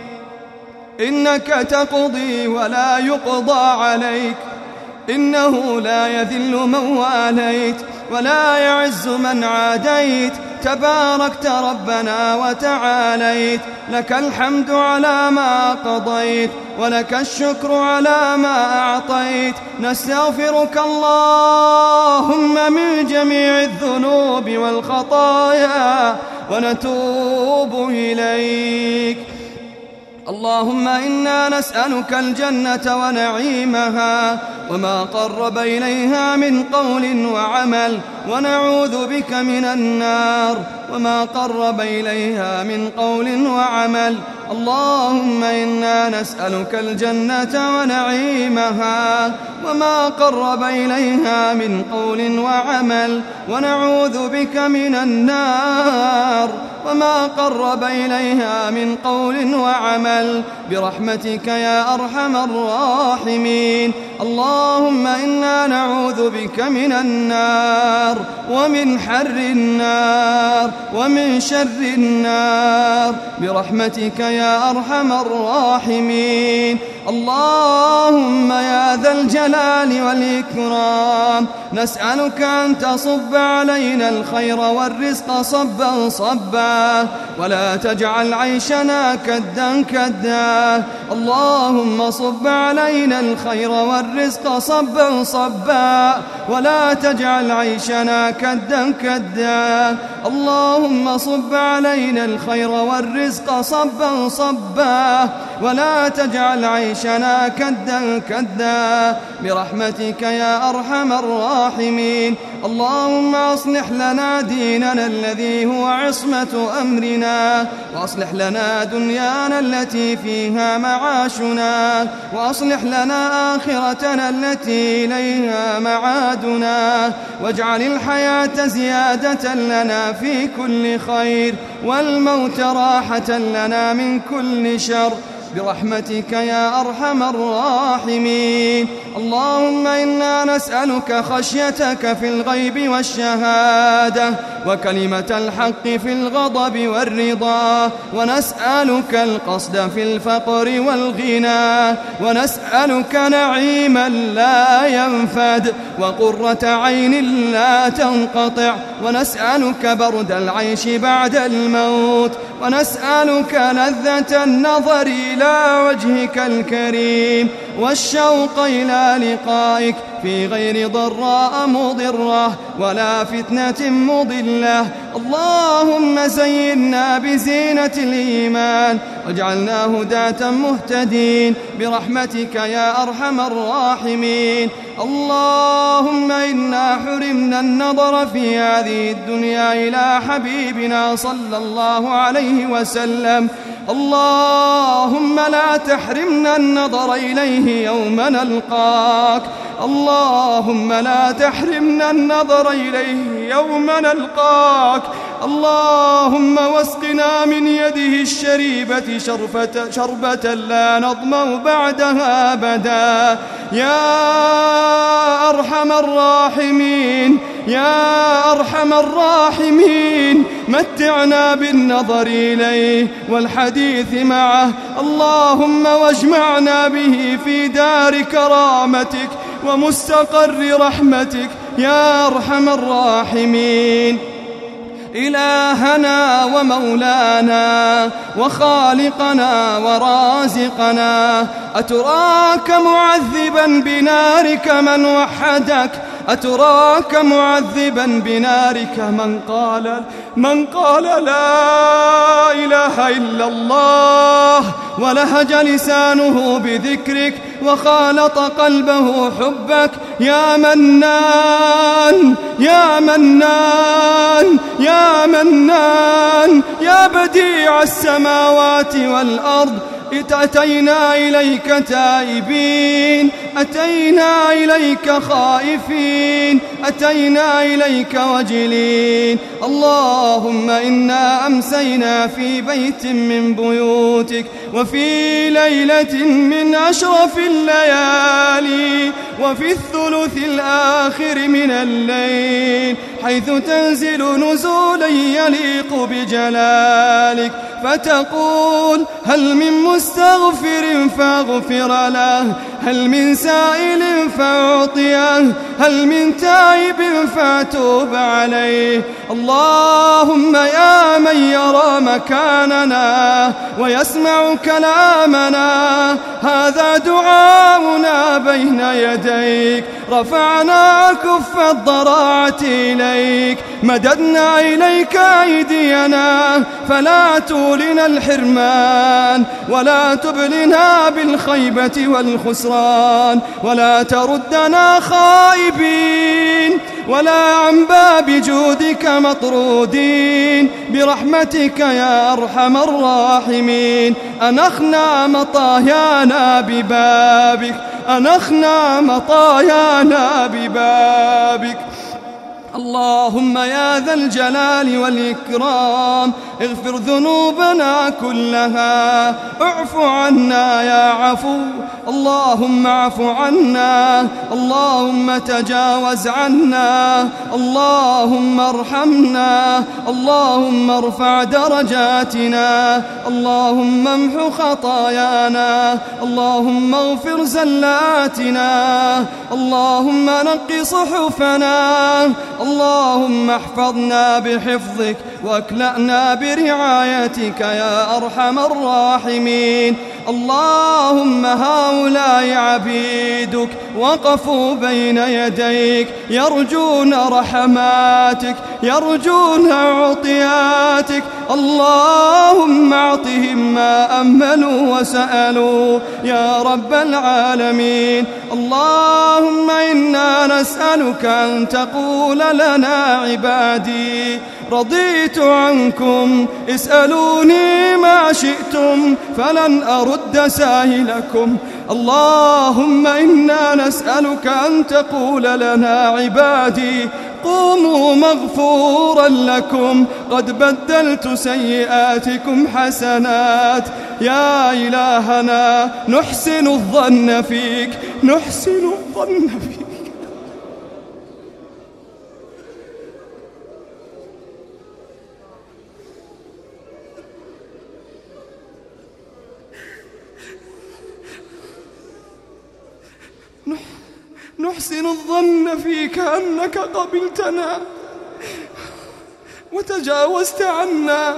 إنك تقضي ولا يقضى عليك، إنه لا يذل من واليت ولا يعز من عاديت، تباركت ربنا وتعاليت، لك الحمد على ما قضيت، ولك الشكر على ما أعطيت، نستغفرك اللهم من جميع الذنوب والخطايا ونتوب إليك. اللهم إنا نسألك الجنة ونعيمها وما قرب إليها من قول وعمل، ونعوذ بك من النار وما قرب إليها من قول وعمل. اللهم إنا نسألك الجنة ونعيمها وما قرب إليها من قول وعمل، ونعوذ بك من النار وما قرب إليها من قول وعمل، برحمتك يا أرحم الراحمين. اللهم إنا نعوذ بك من النار ومن حر النار ومن شر النار، برحمتك يا أرحم الراحمين. اللهم يا ذا الجلال والإكرام، نسألك أن تصب علينا الخير والرزق صبا صبا، ولا تجعل عيشنا كدا كدا. اللهم صب علينا الخير والرزق صبا صبا، ولا تجعل عيشنا كدا كدا. اللهم صب علينا الخير والرزق صبا صبا، ولا تجعل عيشنا كدا كدا، برحمتك يا أرحم الراحمين. اللهم أصلح لنا ديننا الذي هو عصمة أمرنا، وأصلح لنا دنيانا التي فيها معاشنا، وأصلح لنا آخرتنا التي إليها معادنا، واجعل الحياة زيادة لنا في كل خير، والموت راحة لنا من كل شر، برحمتك يا أرحم الراحمين. اللهم إنا نسألك خشيتك في الغيب والشهادة، وكلمة الحق في الغضب والرضا، ونسألك القصد في الفقر والغنى، ونسألك نعيما لا ينفد، وقرة عين لا تنقطع، ونسألك برد العيش بعد الموت، ونسألك لذة النظر إلى وجهك الكريم، والشوق إلى لقائك في غير ضراء مضرة ولا فتنة مضلة. اللهم زينا بزينة الإيمان، واجعلنا هداة مهتدين، برحمتك يا أرحم الراحمين. اللهم إنا حرمنا النظر في هذه الدنيا إلى حبيبنا صلى الله عليه وسلم. اللهم لا تحرمنا النظر إليه يوم نلقاك، اللهم لا تحرمنا النظر إليه يوم نلقاك. اللهم واسقنا من يده الشريبة شربة, شربة لا نظمأ بعدها أبدا، يا أرحم الراحمين يا أرحم الراحمين. متعنا بالنظر إليه والحديث معه، اللهم واجمعنا به في دار كرامتك ومستقر رحمتك يا أرحم الراحمين. إلهنا ومولانا وخالقنا ورازقنا، أتراك معذبا بنارك من وحدك، أتراك معذبا بنارك من قال من قال لا إله إلا الله ولهج لسانه بذكرك وخالط قلبه حبك. يا منان يا منان يا منان يا بديع السماوات والأرض، أتينا إليك تائبين، أتينا إليك خائفين، أتينا إليك وجلين. اللهم إنا أمسينا في بيت من بيوتك وفي ليلة من أشرف الليالي وفي الثلث الآخر من الليل، حيث تنزل نزولا يليق بجلالك، فتقول هل من مستغفر فاغفر له، هل من سائل فأعطيه، هل من تائب فأتوب عليه. اللهم يا من يرى مكاننا ويسمع كلامنا، هذا دعاؤنا بين يديك، رفعنا كف الضراعة إليك، مددنا إليك أيدينا، فلا تولنا الحرمان ولا تبلنا بالخيبة والخسران، ولا تردنا خائبين ولا عن باب جودك مطرودين، برحمتك يا أرحم الراحمين. أنخنا مطايانا ببابك، أنخنا مطايانا ببابك. اللهم يا ذا الجلال والإكرام اغفر ذنوبنا كلها، اعف عنا يا عفو، اللهم اعف عنا، اللهم تجاوز عنا، اللهم ارحمنا، اللهم ارفع درجاتنا، اللهم امحو خطايانا، اللهم اغفر زلاتنا، اللهم نقِ صحفنا، اللهم احفظنا بحفظك واكلأنا برعايتك يا أرحم الراحمين. اللهم هؤلاء عبيدك وقفوا بين يديك يرجون رحماتك، يرجون عطياتك، اللهم اعطهم ما أملوا وسألوا يا رب العالمين. اللهم إنا نسألك أن تقول لنا عبادي رضيت عنكم اسألوني ما شئتم فلن أرد سائلكم. اللهم إنا نسألك أن تقول لنا عبادي قوموا مغفورا لكم قد بدلت سيئاتكم حسنات. يا إلهنا نحسن الظن فيك، نحسن الظن فيك. نحسن الظن فيك أنك قبلتنا وتجاوزت عنا.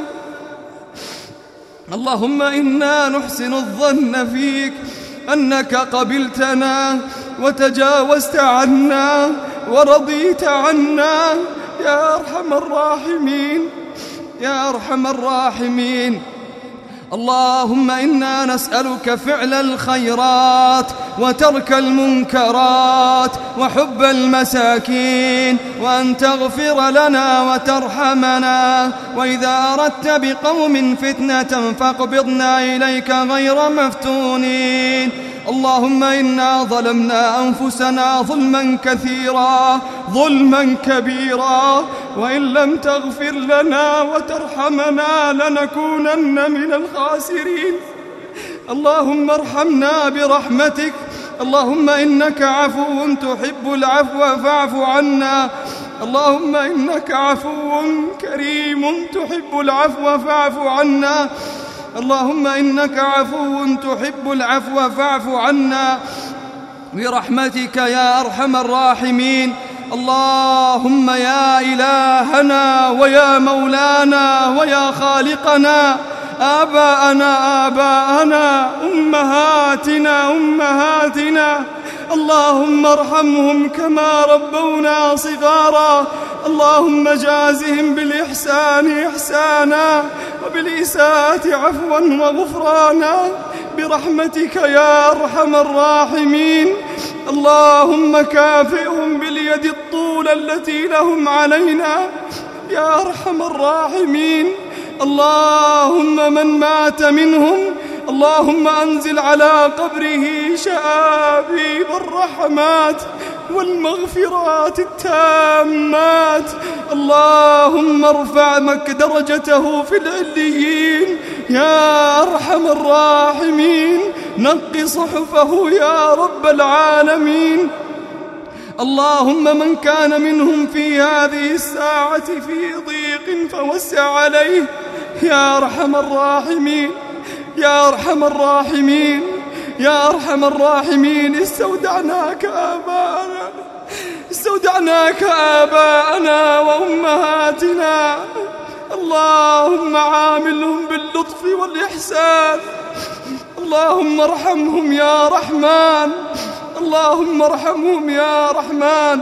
اللهم إنا نحسن الظن فيك أنك قبلتنا وتجاوزت عنا ورضيت عنا يا أرحم الراحمين، يا أرحم الراحمين. اللهم إنا نسألك فعل الخيرات وترك المنكرات وحب المساكين، وأن تغفر لنا وترحمنا، وإذا أردت بقوم فتنة فاقبضنا إليك غير مفتونين. اللهم إنا ظلمنا أنفسنا ظلما كثيرا ظلما كبيرا، وإن لم تغفر لنا وترحمنا لنكونن من الخاسرين. اللهم ارحمنا برحمتك. اللهم إنك عفو تحب العفو فاعف عنا. اللهم إنك عفو كريم تحب العفو فاعف عنا. اللهم إنك عفو تحب العفو فاعف عنا برحمتك يا أرحم الراحمين. اللهم يا إلهنا ويا مولانا ويا خالقنا، آباءنا آباءنا أمهاتنا أمهاتنا، اللهم ارحمهم كما ربونا صغارا، اللهم جازهم بالإحسان إحسانا وبالإساءة عفوا وغفرانا برحمتك يا أرحم الراحمين. اللهم كافئهم باليد الطولى التي لهم علينا يا أرحم الراحمين. اللهم من مات منهم اللهم أنزل على قبره شآبيب الرحمات والمغفرات التامات. اللهم ارفع مك درجته في العليين يا أرحم الراحمين، نق صحفه يا رب العالمين. اللهم من كان منهم في هذه الساعة في ضيق فوسع عليه يا أرحم الراحمين يا أرحم الراحمين يا أرحم الراحمين. استودعناك آباءنا استودعناك آباءنا وأمهاتنا، اللهم عاملهم باللطف والإحسان، اللهم ارحمهم يا رحمن، اللهم ارحمهم يا رحمن.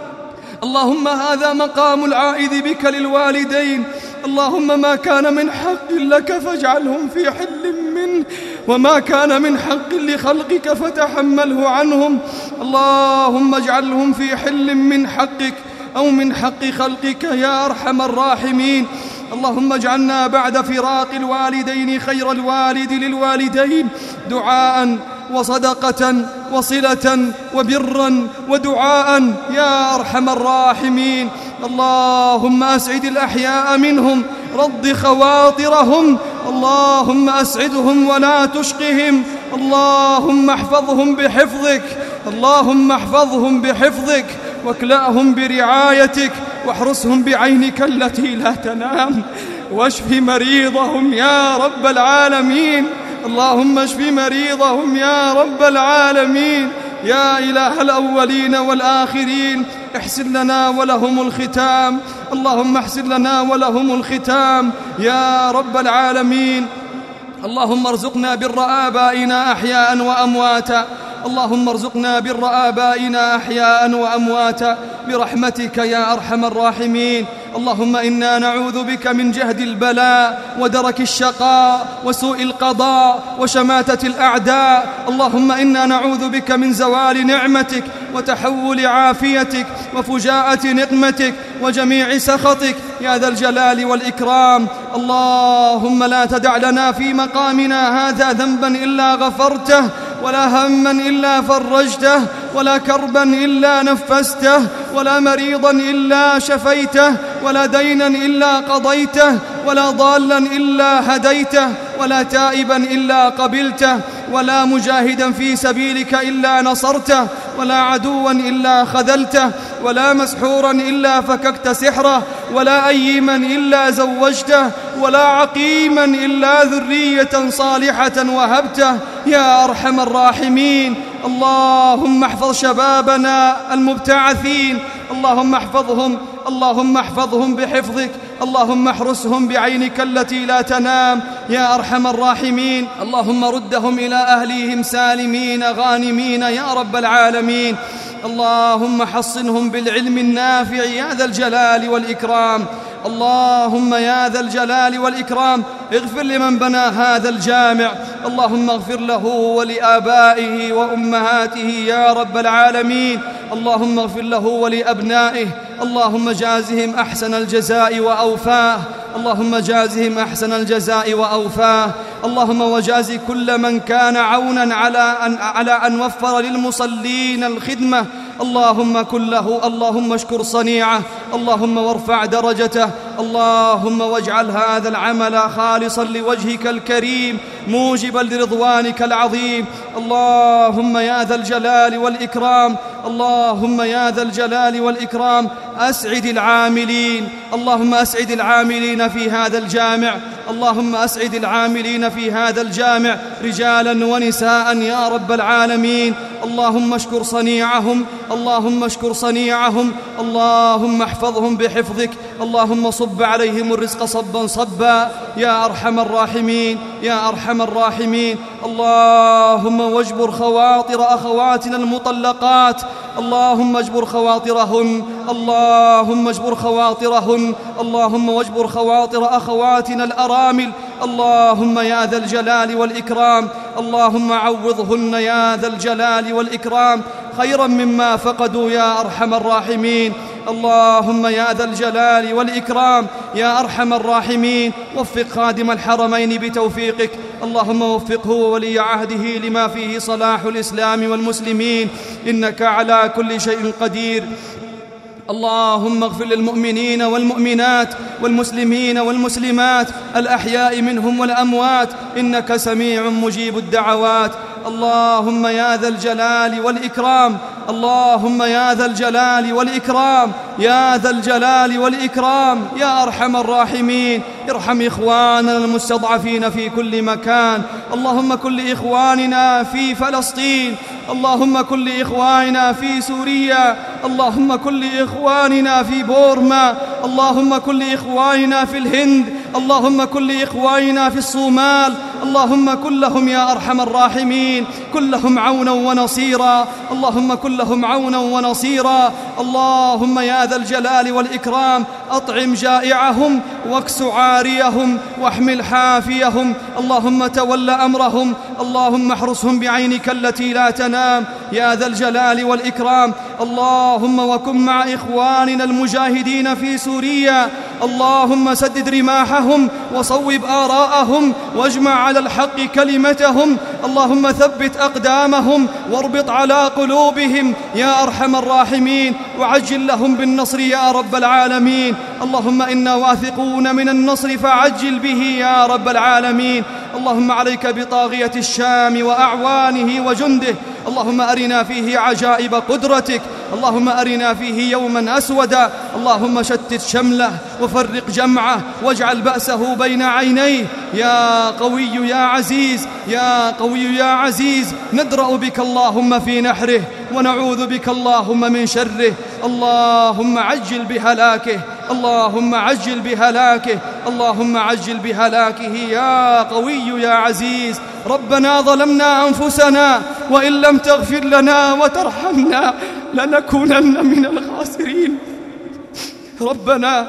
اللهم هذا مقام العائذ بك للوالدين، اللهم ما كان من حق لك فاجعلهم في حل منه، وما كان من حق لخلقك فتحمله عنهم. اللهم اجعلهم في حل من حقك أو من حق خلقك يا أرحم الراحمين. اللهم اجعلنا بعد فراق الوالدين خير الوالد للوالدين، دعاء وصدقة وصلة وبرا ودعاء يا أرحم الراحمين. اللهم أسعد الأحياء منهم، رض خواطرهم، اللهم أسعدهم ولا تشقهم، اللهم احفظهم بحفظك، اللهم احفظهم بحفظك واكلأهم برعايتك واحرسهم بعينك التي لا تنام، واشف مريضهم يا رب العالمين. اللهم اشف مريضهم يا رب العالمين. يا إله الأولين والآخرين احسن لنا ولهم الختام، اللهم احسن لنا ولهم الختام يا رب العالمين. اللهم ارزقنا بر آبائنا أحياء وأمواتا، اللهم ارزقنا بر آبائنا أحياء وأمواتا برحمتك يا أرحم الراحمين. اللهم إنا نعوذ بك من جهد البلاء ودرك الشقاء وسوء القضاء وشماتة الأعداء. اللهم إنا نعوذ بك من زوال نعمتك وتحول عافيتك وفجاءة نقمتك وجميع سخطك يا ذا الجلال والإكرام. اللهم لا تدع لنا في مقامنا هذا ذنبا إلا غفرته، ولا هما إلا فرجته، ولا كربا إلا نفسته، ولا مريضا إلا شفيته، ولا دينا إلا قضيته، ولا ضالا إلا هديته، ولا تائبا إلا قبلته، ولا مجاهدا في سبيلك إلا نصرته، ولا عدوا إلا خذلته، ولا مسحورا إلا فككت سحره، ولا أيما إلا زوجته، ولا عقيما إلا ذرية صالحة وهبته يا أرحم الراحمين. اللهم احفظ شبابنا المبتعثين، اللهم احفظهم، اللهم احفظهم بحفظك، اللهم احرسهم بعينك التي لا تنام يا أرحم الراحمين. اللهم ردهم إلى أهليهم سالمين غانمين يا رب العالمين. اللهم حصنهم بالعلم النافع يا ذا الجلال والإكرام. اللهم يا ذا الجلال والإكرام اغفر لمن بنى هذا الجامع، اللهم اغفر له ولآبائه وأمهاته يا رب العالمين. اللهم اغفر له ولأبنائه، اللهم جازهم أحسن الجزاء وأوفاه، اللهم جازهم أحسن الجزاء وأوفاه. اللهم وجاز كل من كان عونا على أن, على أن وفر للمصلين الخدمة، اللهم كن له، اللهم اشكر صنيعه، اللهم وارفع درجته، اللهم واجعل هذا العمل خالصا لوجهك الكريم موجبا لرضوانك العظيم. اللهم يا ذا الجلال والإكرام اللهم يا ذا الجلال والإكرام أسعد العاملين، اللهم أسعد العاملين في هذا الجامع، اللهم أسعد العاملين في هذا الجامع رجالا ونساء يا رب العالمين. اللهم اشكر صنيعهم، اللهم اشكر صنيعهم، اللهم احفظهم بحفظك، اللهم صب عليهم الرزق صبا صبا يا أرحم الراحمين يا أرحم الراحمين. اللهم واجبر خواطر أخواتنا المطلقات، اللهم اجبر خواطرهن، اللهم اجبر خواطرهن، اللهم واجبر خواطر أخواتنا الأرامل، اللهم يا ذا الجلال والإكرام، اللهم عوضهن يا ذا الجلال والإكرام خيرا مما فقدوا يا أرحم الراحمين. اللهم يا ذا الجلال والإكرام يا أرحم الراحمين وفق خادم الحرمين بتوفيقك، اللهم وفقه وولي عهده لما فيه صلاح الإسلام والمسلمين، إنك على كل شيء قدير. اللهم اغفر للمؤمنين والمؤمنات والمسلمين والمسلمات الأحياء منهم والأموات، إنك سميع مجيب الدعوات. اللهم يا ذا الجلال والإكرام، اللهم يا ذا الجلال والإكرام يا ذا الجلال والإكرام يا أرحم الراحمين ارحم إخواننا المستضعفين في كل مكان، اللهم كن لإخواننا في فلسطين، اللهم كن لإخواننا في سوريا، اللهم كن لإخواننا في بورما، اللهم كن لإخواننا في الهند، اللهم كن لإخواننا في الصومال، اللهم كن لهم يا أرحم الراحمين، كن لهم عونا ونصيرا، اللهم كن لهم عونا ونصيرا. اللهم يا ذا الجلال والإكرام أطعم جائعهم واكس عاريهم واحمل حافيهم، اللهم تول أمرهم، اللهم احرسهم بعينك التي لا تنام يا ذا الجلال والإكرام. اللهم وكن مع إخواننا المجاهدين في سوريا، اللهم سدد رماحهم وصوب آراءهم واجمع على الحق كلمتهم، اللهم ثبت أقدامهم واربط على قلوبهم يا أرحم الراحمين وعجل لهم بالنصر يا رب العالمين. اللهم إنا واثقون من النصر فعجل به يا رب العالمين. اللهم عليك بطاغية الشام وأعوانه وجنده، اللهم أرنا فيه عجائب قدرتك، اللهم أرنا فيه يوما أسودا، اللهم شتت شمله وفرق جمعه واجعل بأسه بين عينيه يا قوي يا عزيز يا قوي يا عزيز. ندرأ بك اللهم في نحره ونعوذ بك اللهم من شره، اللهم عجل بهلاكه، اللهم عجل بهلاكه، اللهم عجل بهلاكه يا قوي يا عزيز. ربنا ظلمنا أنفسنا وإن لم تغفر لنا وترحمنا لنكونن من الخاسرين. ربنا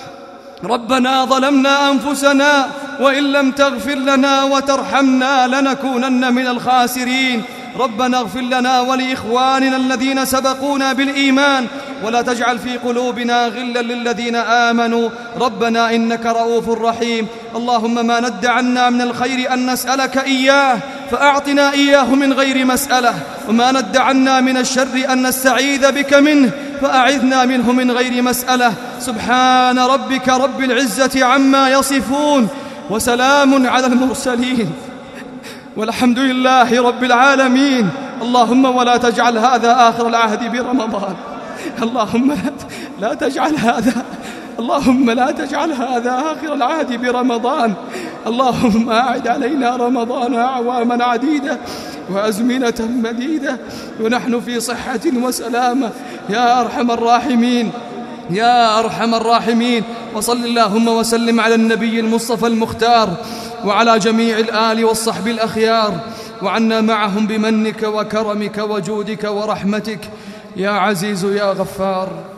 ربنا ظلمنا أنفسنا وإن لم تغفر لنا وترحمنا لنكونن من الخاسرين. ربنا اغفر لنا ولإخواننا الذين سبقونا بالإيمان ولا تجعل في قلوبنا غلا للذين آمنوا ربنا إنك رؤوف رحيم. اللهم ما ند عنا من الخير أن نسألك إياه فأعطنا إياه من غير مسألة، وما ند عنا من الشر أن نستعيذ بك منه فأعذنا منه من غير مسألة. سبحان ربك رب العزة عما يصفون وسلام على المرسلين والحمد لله رب العالمين. اللهم ولا تجعل هذا آخر العهد برمضان، اللهم لا تجعل هذا اللهم لا تجعل هذا آخر العهد برمضان. اللهم أعد علينا رمضان أعواما عديدة وأزمنة مديدة ونحن في صحة وسلامة يا أرحم الراحمين يا أرحم الراحمين. وصل اللهم وسلم على النبي المصطفى المختار وعلى جميع الآل والصحب الأخيار، وعنا معهم بمنك وكرمك وجودك ورحمتك يا عزيز يا غفار.